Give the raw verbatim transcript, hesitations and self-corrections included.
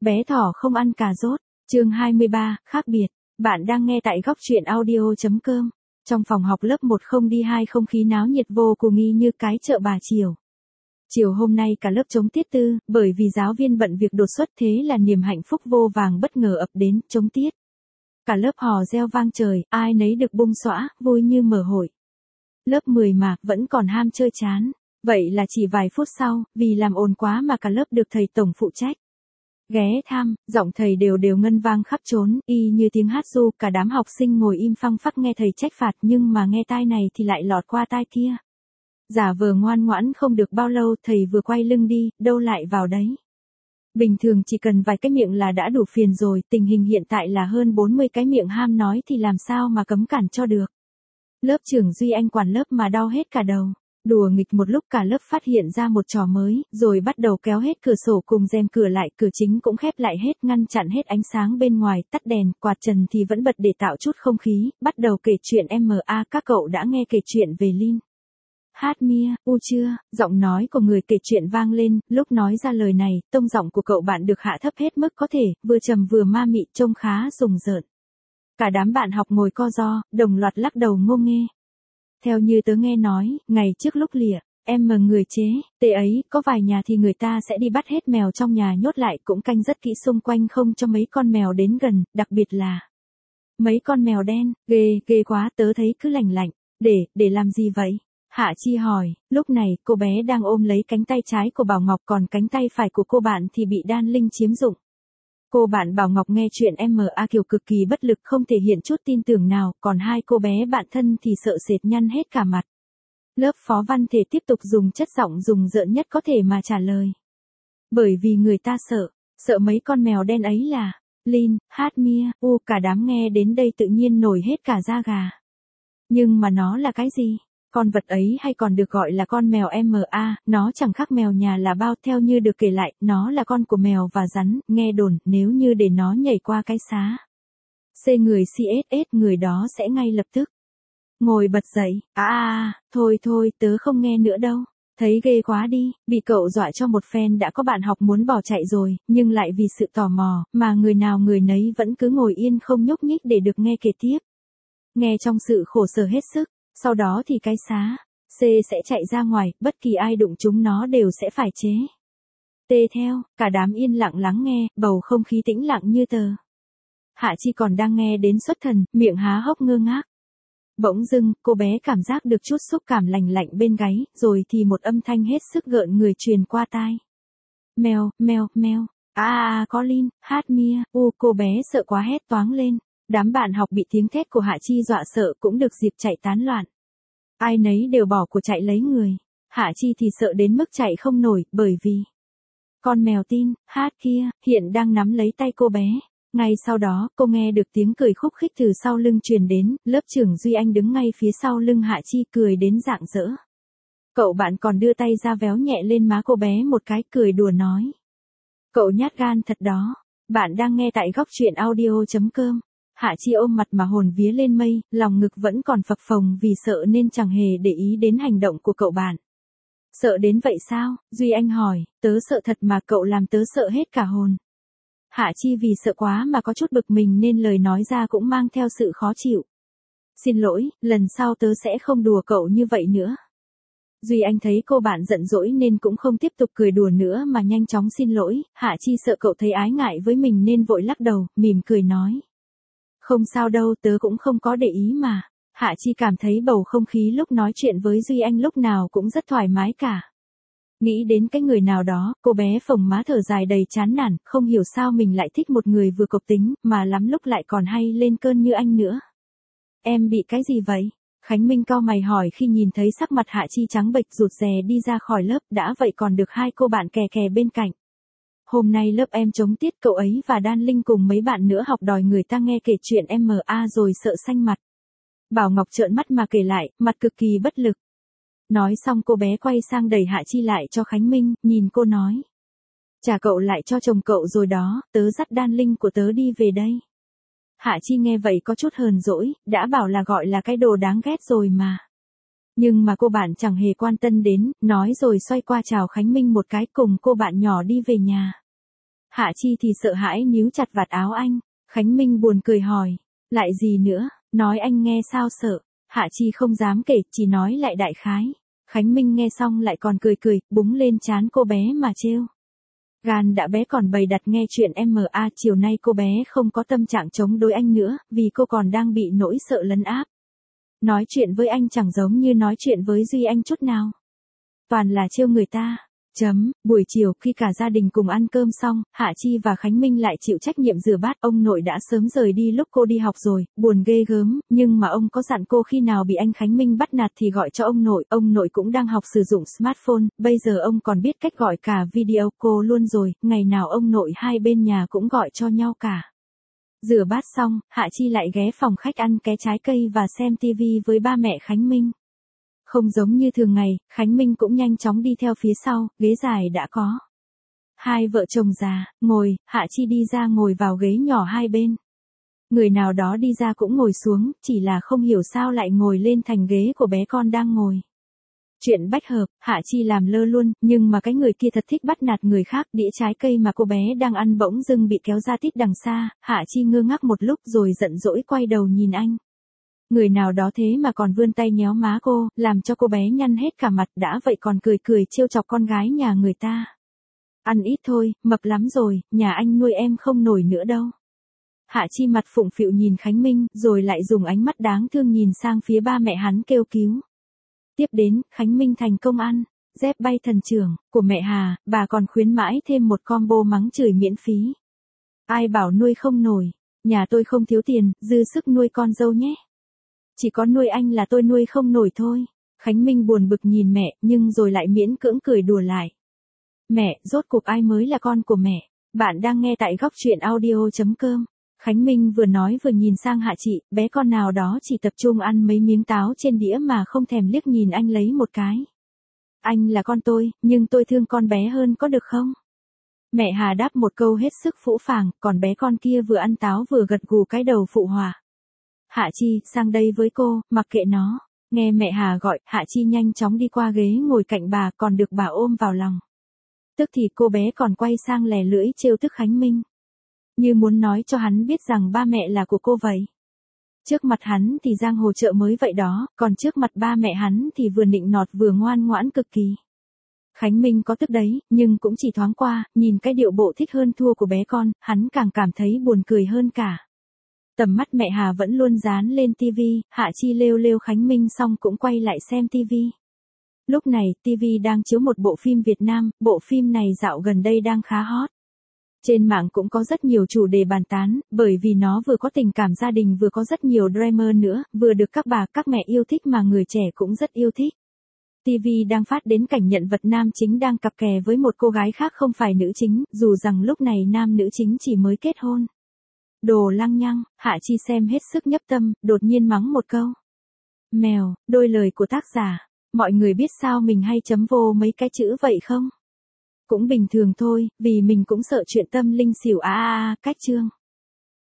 Bé thỏ không ăn cà rốt. Chương hai mươi ba, khác biệt. Bạn đang nghe tại góc truyện audio chấm com. Trong phòng học lớp một không đi hai không khí náo nhiệt vô cùng y như cái chợ Bà Chiều. Chiều hôm nay cả lớp chống tiết tư, bởi vì giáo viên bận việc đột xuất thế là niềm hạnh phúc vô vàng bất ngờ ập đến, chống tiết. Cả lớp hò reo vang trời, ai nấy được bung xõa, vui như mở hội. Lớp mười mà, vẫn còn ham chơi chán. Vậy là chỉ vài phút sau, vì làm ồn quá mà cả lớp được thầy tổng phụ trách ghé thăm, giọng thầy đều đều ngân vang khắp trốn, y như tiếng hát ru, cả đám học sinh ngồi im phăng phắc nghe thầy trách phạt nhưng mà nghe tai này thì lại lọt qua tai kia. Giả vờ ngoan ngoãn không được bao lâu thầy vừa quay lưng đi, đâu lại vào đấy. Bình thường chỉ cần vài cái miệng là đã đủ phiền rồi, tình hình hiện tại là hơn bốn mươi cái miệng ham nói thì làm sao mà cấm cản cho được. Lớp trưởng Duy Anh quản lớp mà đau hết cả đầu. Đùa nghịch một lúc cả lớp phát hiện ra một trò mới, rồi bắt đầu kéo hết cửa sổ cùng rèm cửa lại, cửa chính cũng khép lại hết, ngăn chặn hết ánh sáng bên ngoài, tắt đèn, quạt trần thì vẫn bật để tạo chút không khí, bắt đầu kể chuyện em a. Các cậu đã nghe kể chuyện về Lin, Hát Mia, U chưa? Giọng nói của người kể chuyện vang lên, lúc nói ra lời này, tông giọng của cậu bạn được hạ thấp hết mức có thể, vừa trầm vừa ma mị, trông khá rùng rợn. Cả đám bạn học ngồi co ro, đồng loạt lắc đầu ngô nghê. Theo như tớ nghe nói, ngày trước lúc lìa, em mà người chế, tệ ấy, có vài nhà thì người ta sẽ đi bắt hết mèo trong nhà nhốt lại cũng canh rất kỹ xung quanh không cho mấy con mèo đến gần, đặc biệt là mấy con mèo đen, ghê, ghê quá, tớ thấy cứ lành lạnh, để, để làm gì vậy? Hạ Chi hỏi, lúc này cô bé đang ôm lấy cánh tay trái của Bảo Ngọc còn cánh tay phải của cô bạn thì bị Đan Linh chiếm dụng. Cô bạn Bảo Ngọc nghe chuyện em a kiểu cực kỳ bất lực không thể hiện chút tin tưởng nào, còn hai cô bé bạn thân thì sợ sệt nhăn hết cả mặt. Lớp phó văn thể tiếp tục dùng chất giọng rùng rợn nhất có thể mà trả lời. Bởi vì người ta sợ, sợ mấy con mèo đen ấy là Lin, Hát Mia, U, cả đám nghe đến đây tự nhiên nổi hết cả da gà. Nhưng mà nó là cái gì? Con vật ấy hay còn được gọi là con mèo em a, nó chẳng khác mèo nhà là bao, theo như được kể lại, nó là con của mèo và rắn, nghe đồn, nếu như để nó nhảy qua cái xá C người xê ét ét người đó sẽ ngay lập tức ngồi bật dậy, à, à, thôi thôi, tớ không nghe nữa đâu, thấy ghê quá đi, bị cậu dọa cho một phen đã có bạn học muốn bỏ chạy rồi, nhưng lại vì sự tò mò, mà người nào người nấy vẫn cứ ngồi yên không nhúc nhích để được nghe kể tiếp. Nghe trong sự khổ sở hết sức. Sau đó thì cái xá C sẽ chạy ra ngoài, bất kỳ ai đụng chúng nó đều sẽ phải chế tê theo, cả đám yên lặng lắng nghe, bầu không khí tĩnh lặng như tờ. Hạ Chi còn đang nghe đến xuất thần, miệng há hốc ngơ ngác. Bỗng dưng, cô bé cảm giác được chút xúc cảm lành lạnh bên gáy, rồi thì một âm thanh hết sức gợn người truyền qua tai. Mèo, mèo, mèo, à, à có Lin, Hát Mia, U, cô bé sợ quá hét toáng lên. Đám bạn học bị tiếng thét của Hạ Chi dọa sợ cũng được dịp chạy tán loạn. Ai nấy đều bỏ của chạy lấy người. Hạ Chi thì sợ đến mức chạy không nổi, bởi vì con mèo tin, Hát kia, hiện đang nắm lấy tay cô bé. Ngay sau đó, cô nghe được tiếng cười khúc khích từ sau lưng truyền đến, lớp trưởng Duy Anh đứng ngay phía sau lưng Hạ Chi cười đến rạng rỡ. Cậu bạn còn đưa tay ra véo nhẹ lên má cô bé một cái cười đùa nói. Cậu nhát gan thật đó. Bạn đang nghe tại góc truyện audio chấm com. Hạ Chi ôm mặt mà hồn vía lên mây, lòng ngực vẫn còn phập phồng vì sợ nên chẳng hề để ý đến hành động của cậu bạn. Sợ đến vậy sao? Duy Anh hỏi, tớ sợ thật mà cậu làm tớ sợ hết cả hồn. Hạ Chi vì sợ quá mà có chút bực mình nên lời nói ra cũng mang theo sự khó chịu. Xin lỗi, lần sau tớ sẽ không đùa cậu như vậy nữa. Duy Anh thấy cô bạn giận dỗi nên cũng không tiếp tục cười đùa nữa mà nhanh chóng xin lỗi, Hạ Chi sợ cậu thấy ái ngại với mình nên vội lắc đầu, mỉm cười nói. Không sao đâu, tớ cũng không có để ý mà. Hạ Chi cảm thấy bầu không khí lúc nói chuyện với Duy Anh lúc nào cũng rất thoải mái cả. Nghĩ đến cái người nào đó, cô bé phồng má thở dài đầy chán nản, không hiểu sao mình lại thích một người vừa cộc tính, mà lắm lúc lại còn hay lên cơn như anh nữa. Em bị cái gì vậy? Khánh Minh cau mày hỏi khi nhìn thấy sắc mặt Hạ Chi trắng bệch rụt rè đi ra khỏi lớp, đã vậy còn được hai cô bạn kè kè bên cạnh. Hôm nay lớp em chống tiết cậu ấy và Đan Linh cùng mấy bạn nữa học đòi người ta nghe kể chuyện em a rồi sợ xanh mặt. Bảo Ngọc trợn mắt mà kể lại, mặt cực kỳ bất lực. Nói xong cô bé quay sang đẩy Hạ Chi lại cho Khánh Minh, nhìn cô nói. Trả cậu lại cho chồng cậu rồi đó, tớ dắt Đan Linh của tớ đi về đây. Hạ Chi nghe vậy có chút hờn dỗi, đã bảo là gọi là cái đồ đáng ghét rồi mà. Nhưng mà cô bạn chẳng hề quan tâm đến, nói rồi xoay qua chào Khánh Minh một cái cùng cô bạn nhỏ đi về nhà. Hạ Chi thì sợ hãi níu chặt vạt áo anh. Khánh Minh buồn cười hỏi. Lại gì nữa, nói anh nghe sao sợ. Hạ Chi không dám kể, chỉ nói lại đại khái. Khánh Minh nghe xong lại còn cười cười, búng lên trán cô bé mà trêu. Gan đã bé còn bày đặt nghe chuyện em à, chiều nay cô bé không có tâm trạng chống đối anh nữa, vì cô còn đang bị nỗi sợ lấn áp. Nói chuyện với anh chẳng giống như nói chuyện với Duy Anh chút nào. Toàn là trêu người ta. Chấm, buổi chiều khi cả gia đình cùng ăn cơm xong, Hạ Chi và Khánh Minh lại chịu trách nhiệm rửa bát. Ông nội đã sớm rời đi lúc cô đi học rồi, buồn ghê gớm, nhưng mà ông có dặn cô khi nào bị anh Khánh Minh bắt nạt thì gọi cho ông nội. Ông nội cũng đang học sử dụng smartphone, bây giờ ông còn biết cách gọi cả video call luôn rồi, ngày nào ông nội hai bên nhà cũng gọi cho nhau cả. Rửa bát xong, Hạ Chi lại ghé phòng khách ăn ké trái cây và xem tivi với ba mẹ Khánh Minh. Không giống như thường ngày, Khánh Minh cũng nhanh chóng đi theo phía sau, ghế dài đã có. Hai vợ chồng già, ngồi, Hạ Chi đi ra ngồi vào ghế nhỏ hai bên. Người nào đó đi ra cũng ngồi xuống, chỉ là không hiểu sao lại ngồi lên thành ghế của bé con đang ngồi. Chuyện bách hợp, Hạ Chi làm lơ luôn, nhưng mà cái người kia thật thích bắt nạt người khác. Đĩa trái cây mà cô bé đang ăn bỗng dưng bị kéo ra tít đằng xa, Hạ Chi ngơ ngác một lúc rồi giận dỗi quay đầu nhìn anh. Người nào đó thế mà còn vươn tay nhéo má cô, làm cho cô bé nhăn hết cả mặt, đã vậy còn cười cười trêu chọc con gái nhà người ta. Ăn ít thôi, mập lắm rồi, nhà anh nuôi em không nổi nữa đâu. Hạ Chi mặt phụng phịu nhìn Khánh Minh, rồi lại dùng ánh mắt đáng thương nhìn sang phía ba mẹ hắn kêu cứu. Tiếp đến, Khánh Minh thành công ăn, dép bay thần trưởng, của mẹ Hà, bà còn khuyến mãi thêm một combo mắng chửi miễn phí. Ai bảo nuôi không nổi, nhà tôi không thiếu tiền, dư sức nuôi con dâu nhé. Chỉ có nuôi anh là tôi nuôi không nổi thôi. Khánh Minh buồn bực nhìn mẹ, nhưng rồi lại miễn cưỡng cười đùa lại. Mẹ, rốt cuộc ai mới là con của mẹ? Bạn đang nghe tại góc truyện audio chấm com. Khánh Minh vừa nói vừa nhìn sang Hạ Chị, bé con nào đó chỉ tập trung ăn mấy miếng táo trên đĩa mà không thèm liếc nhìn anh lấy một cái. Anh là con tôi, nhưng tôi thương con bé hơn có được không? Mẹ Hà đáp một câu hết sức phũ phàng, còn bé con kia vừa ăn táo vừa gật gù cái đầu phụ họa. Hạ Chi, sang đây với cô, mặc kệ nó. Nghe mẹ Hà gọi, Hạ Chi nhanh chóng đi qua ghế ngồi cạnh bà, còn được bà ôm vào lòng. Tức thì cô bé còn quay sang lè lưỡi trêu tức Khánh Minh. Như muốn nói cho hắn biết rằng ba mẹ là của cô vậy. Trước mặt hắn thì giang hồ chợ mới vậy đó, còn trước mặt ba mẹ hắn thì vừa nịnh nọt vừa ngoan ngoãn cực kỳ. Khánh Minh có tức đấy, nhưng cũng chỉ thoáng qua, nhìn cái điệu bộ thích hơn thua của bé con, hắn càng cảm thấy buồn cười hơn cả. Tầm mắt mẹ Hà vẫn luôn dán lên tivi, Hạ Chi lêu lêu Khánh Minh xong cũng quay lại xem tivi. Lúc này, tivi đang chiếu một bộ phim Việt Nam, bộ phim này dạo gần đây đang khá hot. Trên mạng cũng có rất nhiều chủ đề bàn tán, bởi vì nó vừa có tình cảm gia đình vừa có rất nhiều drama nữa, vừa được các bà các mẹ yêu thích mà người trẻ cũng rất yêu thích. ti vi đang phát đến cảnh nhận vật nam chính đang cặp kè với một cô gái khác không phải nữ chính, dù rằng lúc này nam nữ chính chỉ mới kết hôn. Đồ lăng nhăng, Hạ Chi xem hết sức nhấp tâm, đột nhiên mắng một câu. Mèo, đôi lời của tác giả, mọi người biết sao mình hay chấm vô mấy cái chữ vậy không? Cũng bình thường thôi, vì mình cũng sợ chuyện tâm linh xỉu a a a, cách chương.